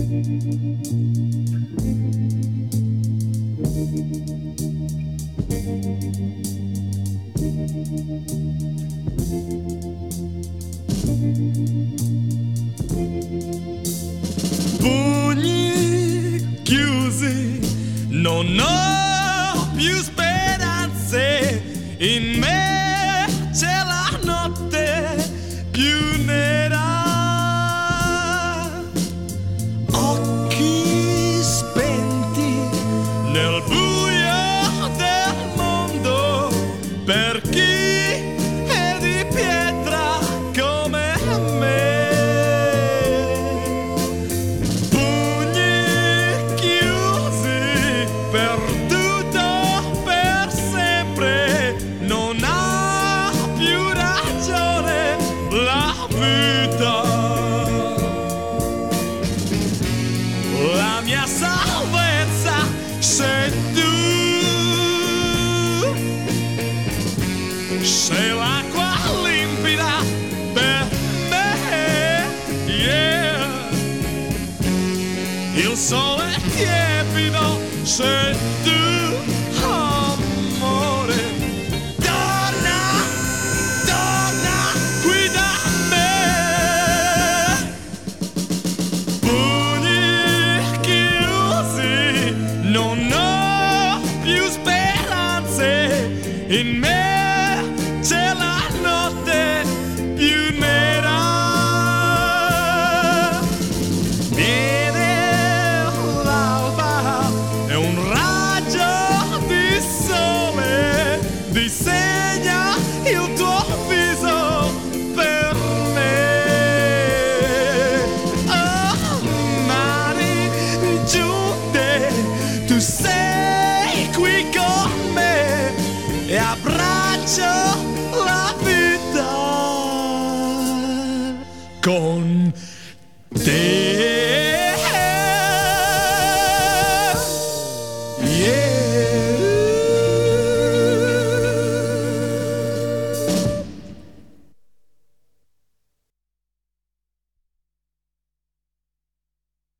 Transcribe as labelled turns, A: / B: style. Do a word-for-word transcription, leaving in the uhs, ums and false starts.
A: Pugni chiusi, non ho più speranze, in me c'è la notte più nera. Occhi spenti nel buio del mondo, per chi è di pietra come me. Pugni chiusi, perduto per sempre, non ha più ragione la vita. La mia salvezza sei tu, sei l'acqua limpida per me, yeah. Il sole tiepido sei tu, amore. Torna, torna qui da me. Pugni chiusi, non ho più speranze, in me c'è la notte più nera. Viene l'alba e un raggio di sole disegna il tuo viso per me. Oh, mani giunte, tu sei qui con me e abbraccio